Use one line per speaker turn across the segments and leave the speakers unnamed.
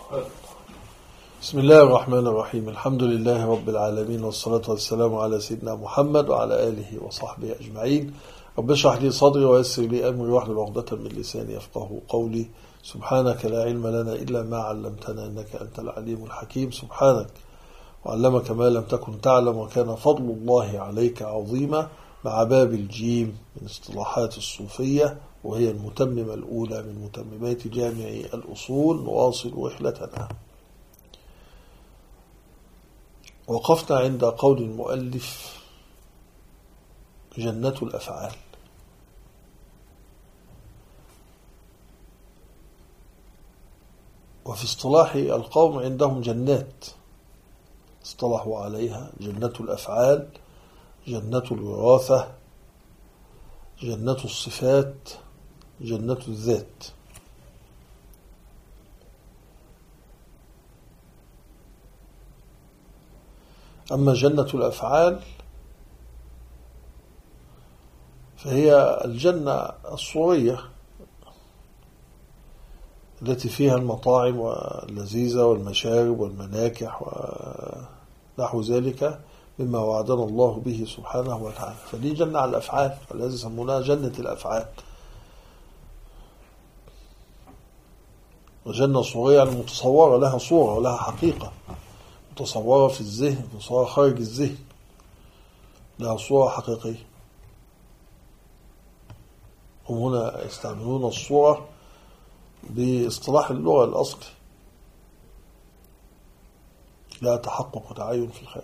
بسم الله الرحمن الرحيم. الحمد لله رب العالمين، والصلاة والسلام على سيدنا محمد وعلى آله وصحبه أجمعين. رب اشرح لي صدري ويسر لي أمري واحلل عقدة من لساني يفقهوا قولي. سبحانك لا علم لنا إلا ما علمتنا إنك أنت العليم الحكيم. سبحانك وعلمك ما لم تكن تعلم، وكان فضل الله عليك عظيما. مع باب الجيم من اصطلاحات الصوفية، وهي المتممة الأولى من متممات جامع الأصول، نواصل رحلتنا. وقفنا عند قول المؤلف جنة الأفعال. وفي اصطلاح القوم عندهم جنات اصطلحوا عليها: جنة الأفعال، جنة الوراثة، جنة الصفات، جنة الذات. أما جنة الأفعال فهي الجنة الصورية التي فيها المطاعم واللذيذة والمشارب والمناكح ونحو ذلك مما وعدنا الله به سبحانه وتعالى. فدي جنة على الأفعال، الذي يسمونها جنة الأفعال. وجنة صورية يعني متصورة، لها صورة ولها حقيقة، متصورة في الذهن، متصورة خارج الذهن، لها صورة حقيقية. هم هنا يستعملون الصورة باصطلاح اللغة الأصلي، لا تحقق وتعين في الخارج.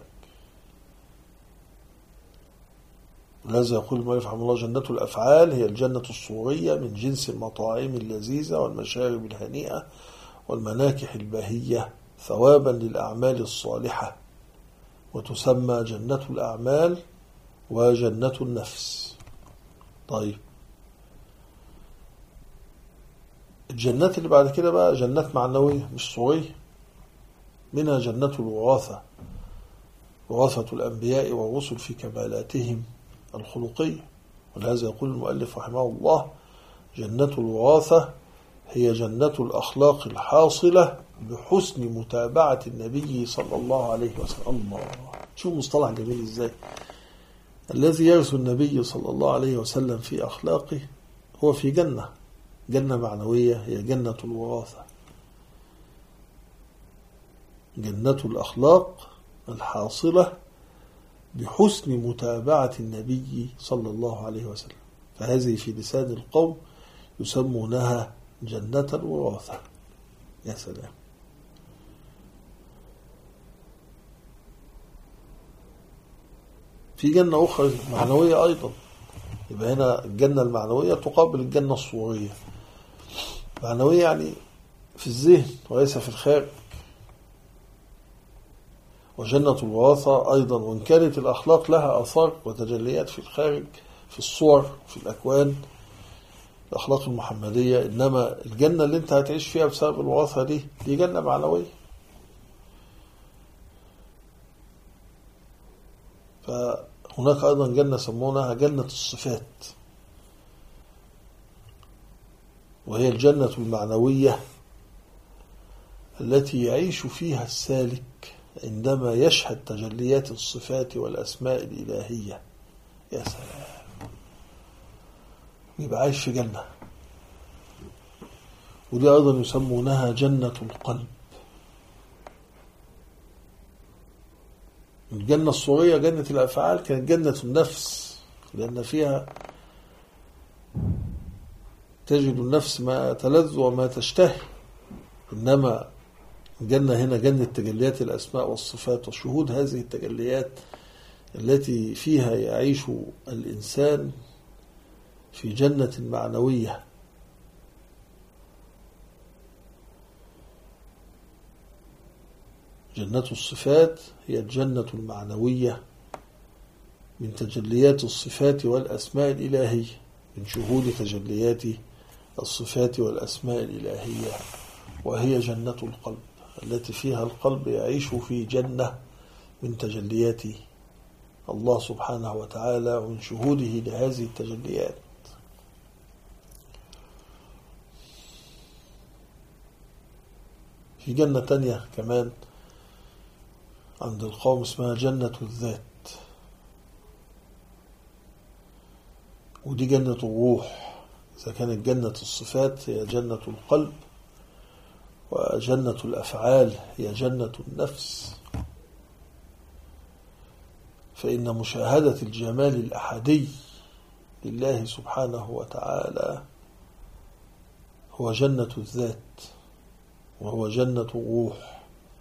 ولذا يقول المؤلف رحمه الله: جنة الأفعال هي الجنة الصورية من جنس المطاعم اللذيذة والمشارب الهنيئة والمناكح البهية، ثوابا للأعمال الصالحة، وتسمى جنة الأعمال وجنة النفس. طيب، الجنات اللي بعد كده بقى جنات معنوية مش صورية، منها جنة الوراثة، وراثة الأنبياء والرسل في كمالاتهم الخلقية. ولهذا يقول المؤلف رحمه الله: جنة الوراثة هي جنة الأخلاق الحاصلة بحسن متابعة النبي صلى الله عليه وسلم. الله، شوف مصطلح جميل ازاي. الذي يرث النبي صلى الله عليه وسلم في أخلاقه هو في جنة معنوية، هي جنة الوراثة، جنة الأخلاق الحاصلة بحسن متابعة النبي صلى الله عليه وسلم. فهذه في لسان القوم يسمونها جنة الوراثة. يا سلام. في جنة أخرى معنوية أيضا، يبقى هنا الجنة المعنوية تقابل الجنة الصورية. معنوية يعني في الذهن وليس في الخارج. وجنة الوراثة أيضا، وإن كانت الأخلاق لها آثار وتجليات في الخارج، في الصور، في الأكوان، الأخلاق المحمدية، إنما الجنة اللي أنت هتعيش فيها بسبب الوراثة دي جنة معنوية. فهناك أيضا جنة سمونها جنة الصفات، وهي الجنة المعنوية التي يعيش فيها السالك عندما يشهد تجليات الصفات والأسماء الإلهية. يا سلام، يبقى عايش في جنة. ودي أيضا يسمونها جنة القلب. الجنة الصورية جنة الأفعال كانت جنة النفس، لأن فيها تجد النفس ما تلذ وما تشتهي. إنما الجنة هنا جنة تجليات الأسماء والصفات وشهود هذه التجليات التي فيها يعيش الإنسان في جنة معنوية. جنة الصفات هي الجنة المعنوية من تجليات الصفات والأسماء الإلهية، من شهود تجليات الصفات والأسماء الإلهية، وهي جنة القلب التي فيها القلب يعيش في جنة من تجليات الله سبحانه وتعالى ومن شهوده لهذه التجليات. في جنة تانية كمان عند القوم اسمها جنة الذات، ودي جنة الروح. إذا كانت جنة الصفات هي جنة القلب، وجنة الأفعال هي جنة النفس. فإن مشاهدة الجمال الأحدي لله سبحانه وتعالى هو جنة الذات، وهو جنة الروح.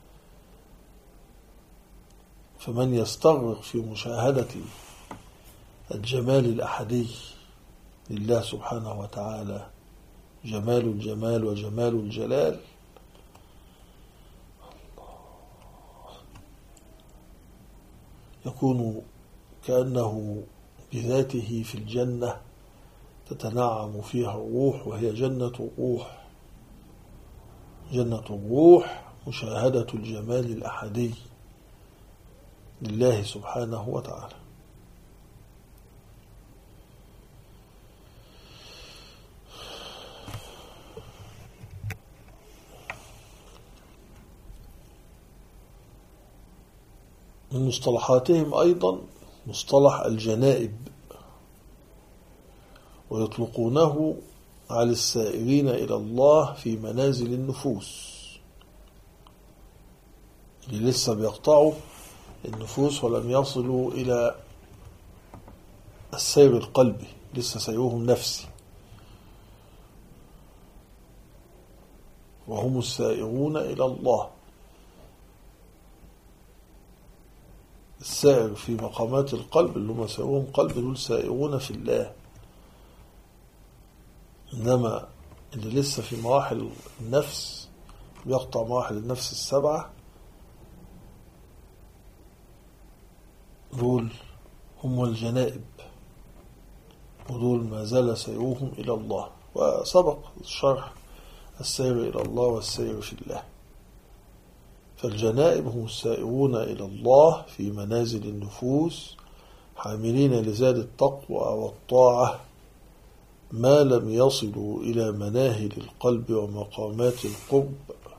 فمن يستغرق في مشاهدة الجمال الأحدي لله سبحانه وتعالى، جمال الجمال وجمال الجلال، يكون كأنه بذاته في الجنة تتنعم فيها الروح، وهي جنة الروح. جنة الروح مشاهدة الجمال الأحدي لله سبحانه وتعالى. من مصطلحاتهم أيضا مصطلح الجنائب، ويطلقونه على السائرين إلى الله في منازل النفوس، اللي لسه بيقطعوا النفوس ولم يصلوا إلى السير القلبي، لسه سيرهم نفسي، وهم السائرون إلى الله. السائر في مقامات القلب اللي هم سائرون قلب دول سائرون في الله. إنما اللي لسه في مراحل النفس بيقطع مراحل النفس السبعة، دول هم الجنائب، ودول ما زال سيرهم إلى الله. وسبق شرح السير إلى الله والسير في الله. فالجنائب هم السائرون إلى الله في منازل النفوس، حاملين لزاد التقوى والطاعة، ما لم يصلوا إلى مناهل القلب ومقامات القرب،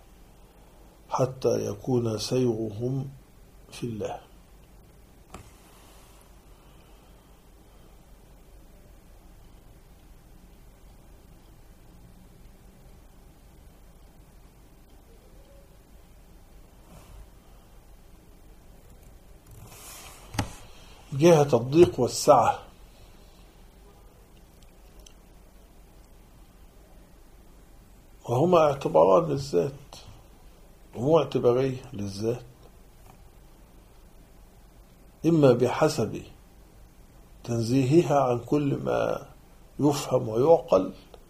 حتى يكون سيرهم في الله. جهة الضيق والسعة، وهما اعتباران للذات، وهو اعتبارية للذات، إما بحسب تنزيهها عن كل ما يفهم ويعقل،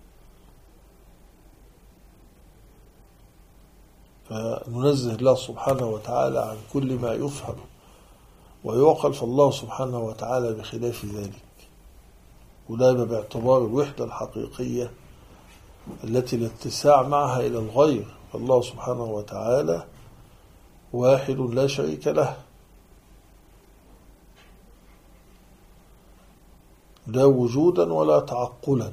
فننزه الله سبحانه وتعالى عن كل ما يفهم ويعقل، فالله سبحانه وتعالى بخلاف ذلك. وده باعتبار الوحدة الحقيقية التي الاتساع معها إلى الغير، فالله سبحانه وتعالى واحد لا شريك له، لا وجودا ولا تعقلا،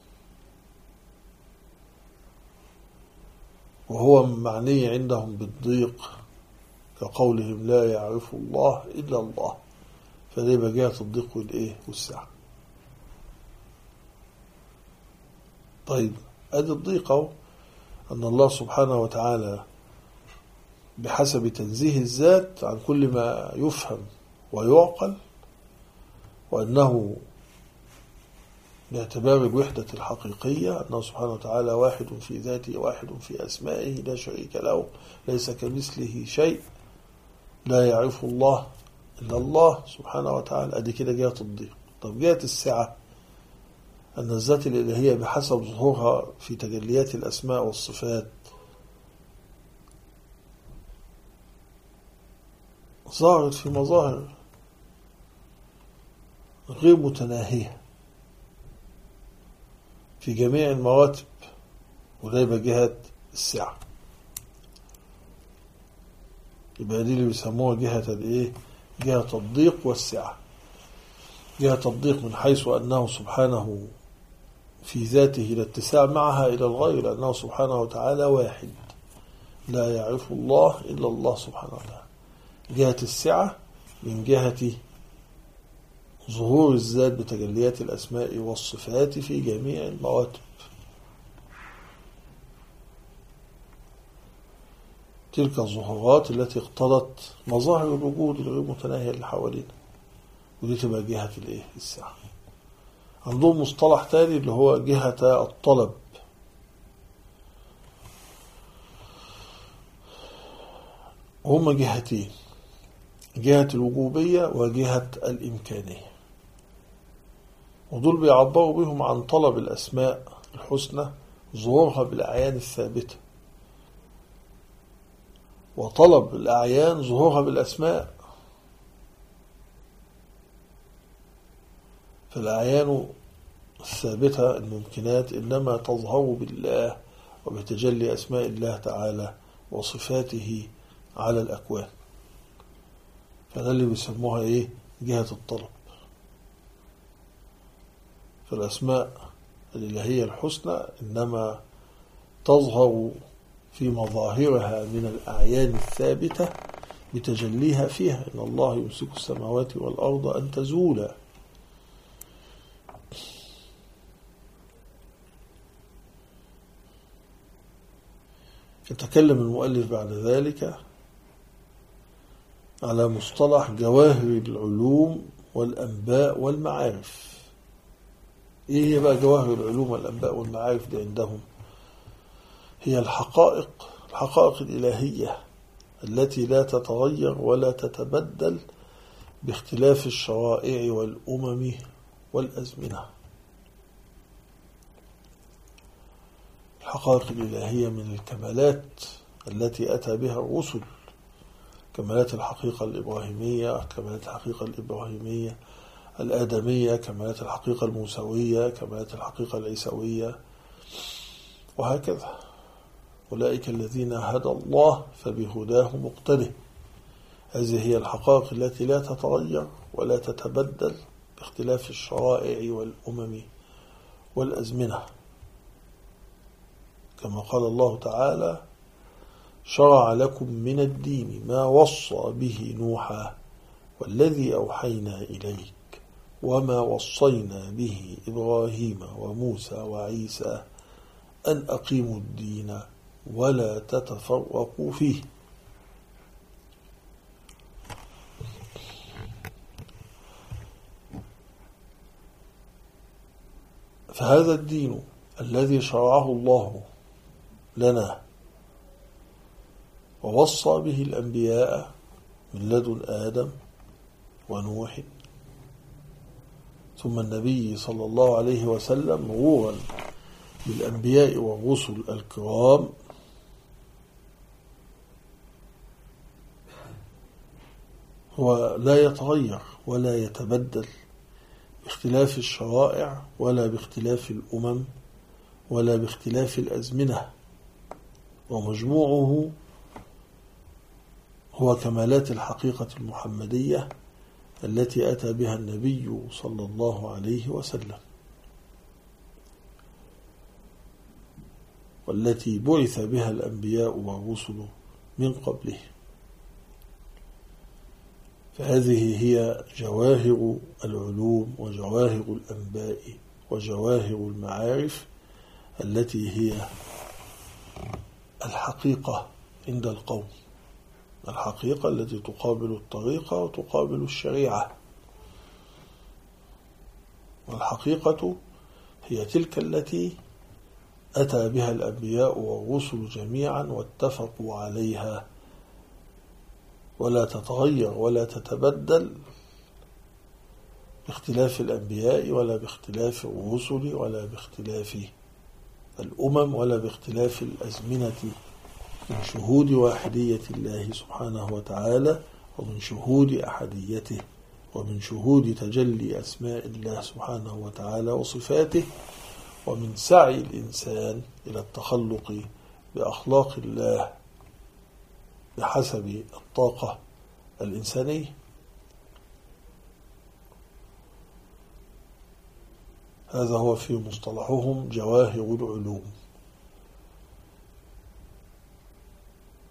وهو معني عندهم بالضيق كقولهم لا يعرف الله إلا الله، فدي بجاءت الضيق والإيه والسعة. طيب أدي الضيق أهو، أن الله سبحانه وتعالى بحسب تنزيه الذات عن كل ما يفهم ويعقل، وأنه باعتبار الوحدة الحقيقية أنه سبحانه وتعالى واحد في ذاته، واحد في أسمائه، لا شريك له، ليس كمثله شيء، لا يعرف الله إلا الله سبحانه وتعالى. أدي كده جهة الضيق. طب جهة السعة، أن الذات الإلهية بحسب ظهورها في تجليات الأسماء والصفات ظهرت في مظاهر غير متناهية في جميع المراتب، وده يبقى جهة السعة. يبقى دي اللي بيسموها جهة الايه؟ جهة الضيق والسعة. جهة الضيق من حيث أنه سبحانه في ذاته لا اتساع معها إلى الغير، لأنه سبحانه وتعالى واحد لا يعرف الله إلا الله سبحانه وتعالى. جهة السعة من جهة ظهور الذات بتجليات الأسماء والصفات في جميع المراتب. تلك الظهورات التي اقتضت مظاهر الوجود الغير متناهية اللي حوالينا، ودي تبقى جهة السعة. عندهم مصطلح تاني اللي هو جهة الطلب، هما جهتين: جهة الوجوبية وجهة الإمكانية، ودول بيعبروا بهم عن طلب الأسماء الحسنى ظهورها بالأعيان الثابتة، وطلب الأعيان ظهورها بالأسماء. فالأعيان الثابتة الممكنات إنما تظهر بالله وبتجلي أسماء الله تعالى وصفاته على الأكوان، فده اللي بيسموها جهة الطلب. فالأسماء الإلهية الحسنى إنما تظهر في مظاهرها من الأعيان الثابتة بتجليها فيها، إن الله يمسك السماوات والأرض أن تزولا. يتكلم المؤلف بعد ذلك على مصطلح جواهر العلوم والأنباء والمعارف. إيه هي بقى جواهر العلوم والأنباء والمعارف دي عندهم؟ هي الحقائق الإلهية التي لا تتغير ولا تتبدل باختلاف الشرائع والأمم والأزمنة. الحقائق الإلهية من الكمالات التي أتى بها الرسل، كمالات الحقيقة الإبراهيمية، كمالات الحقيقة الإبراهيمية الآدمية، كمالات الحقيقة الموسوية، كمالات الحقيقة العيسوية، وهكذا. أولئك الذين هدى الله فبهداه مقتده. هذه هي الحقائق التي لا تتغير ولا تتبدل باختلاف الشرائع والأمم والأزمنة، كما قال الله تعالى: شرع لكم من الدين ما وصى به نوحا والذي أوحينا إليك وما وصينا به إبراهيم وموسى وعيسى أن أقيموا الدين ولا تتفرقوا فيه. فهذا الدين الذي شرعه الله لنا ووصى به الأنبياء من لدن آدم ونوح ثم النبي صلى الله عليه وسلم مرورا بالأنبياء والرسل الكرام، هو لا يتغير ولا يتبدل باختلاف الشرائع ولا باختلاف الأمم ولا باختلاف الأزمنة، ومجموعه هو كمالات الحقيقة المحمدية التي أتى بها النبي صلى الله عليه وسلم، والتي بعث بها الأنبياء والرسل من قبله. فهذه هي جواهر العلوم وجواهر الأنباء وجواهر المعارف التي هي الحقيقة عند القوم، الحقيقة التي تقابل الطريقة وتقابل الشريعة. والحقيقة هي تلك التي أتى بها الأنبياء والرسل جميعا واتفقوا عليها، ولا تتغير ولا تتبدل باختلاف الأنبياء ولا باختلاف الرسل ولا باختلاف الأمم ولا باختلاف الأزمنة، من شهود واحدية الله سبحانه وتعالى ومن شهود أحديته ومن شهود تجلي أسماء الله سبحانه وتعالى وصفاته، ومن سعي الإنسان إلى التخلق بأخلاق الله بحسب الطاقة الإنسانية. هذا هو في مصطلحهم جواهر العلوم.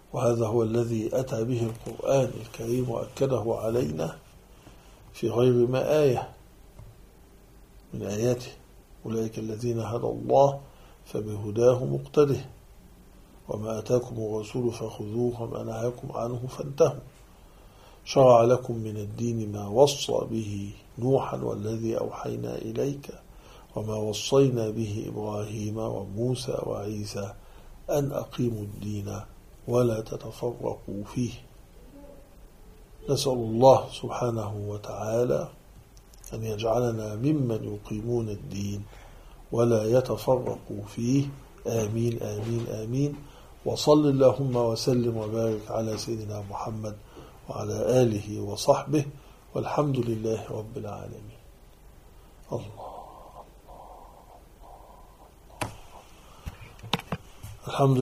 وهذا هو الذي أتى به القرآن الكريم وأكده علينا في غير ما آية من آياته: أولئك الذين هدى الله فبهداه مقتده وما أتاكم الرسول فخذوه وما نهاكم عنه فانتهوا. شرع لكم من الدين ما وصى به نوحا والذي أوحينا إليك وما وصينا به إبراهيم وموسى وعيسى أن أقيموا الدين ولا تتفرقوا فيه. نسأل الله سبحانه وتعالى أن يجعلنا ممن يقيمون الدين ولا يتفرقوا فيه. آمين آمين آمين. وصل اللهم وسلم وبارك على سيدنا محمد وعلى آله وصحبه، والحمد لله رب العالمين. الله الحمد